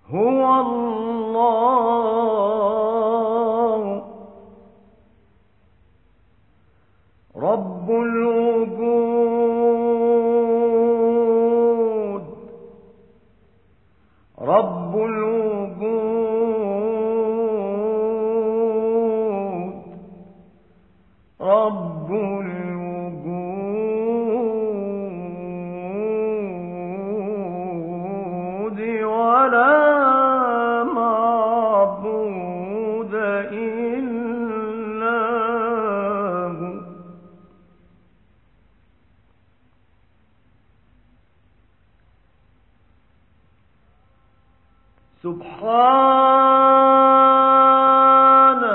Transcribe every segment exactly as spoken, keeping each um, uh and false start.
هو الله رب الوجود رب الوجود رب الوجود ولا معبود إلا هو. سبحانه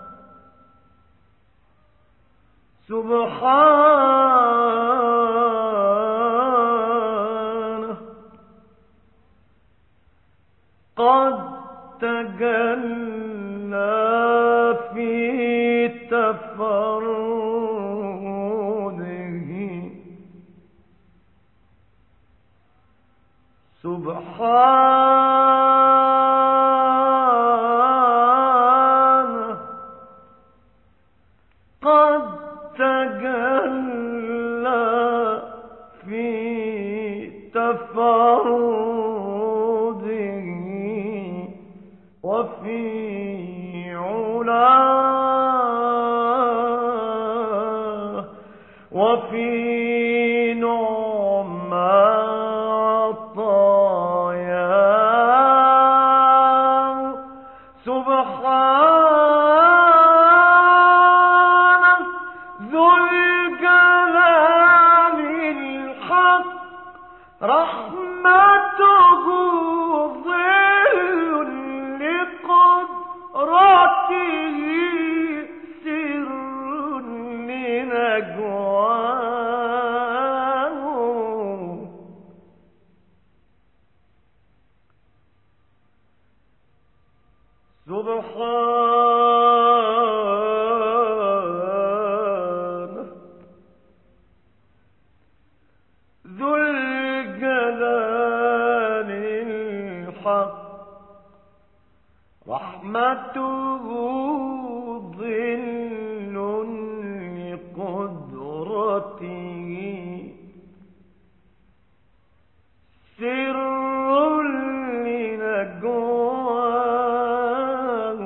سبحانه قد تجلى في تفرده سبحانه قد تجلى في تفرده وفي علاه وفي نعمى عطاياه سبحانه ذو الجلال الحق رحمته ظل لقدرته سر لنجواه سبحانه ذو الجلال الحق رحمته ظل لقدرته سر لنجواه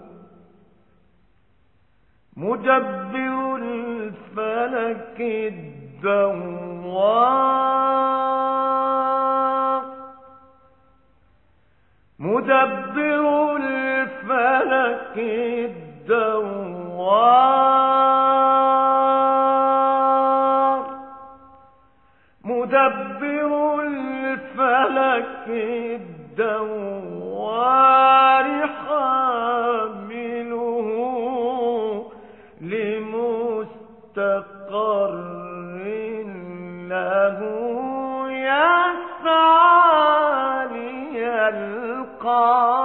مدبر الفلك الدوار مدبر الفلك الدوار مدبر الفلك الدوار حامله لمستقر له يسعى ليلقاه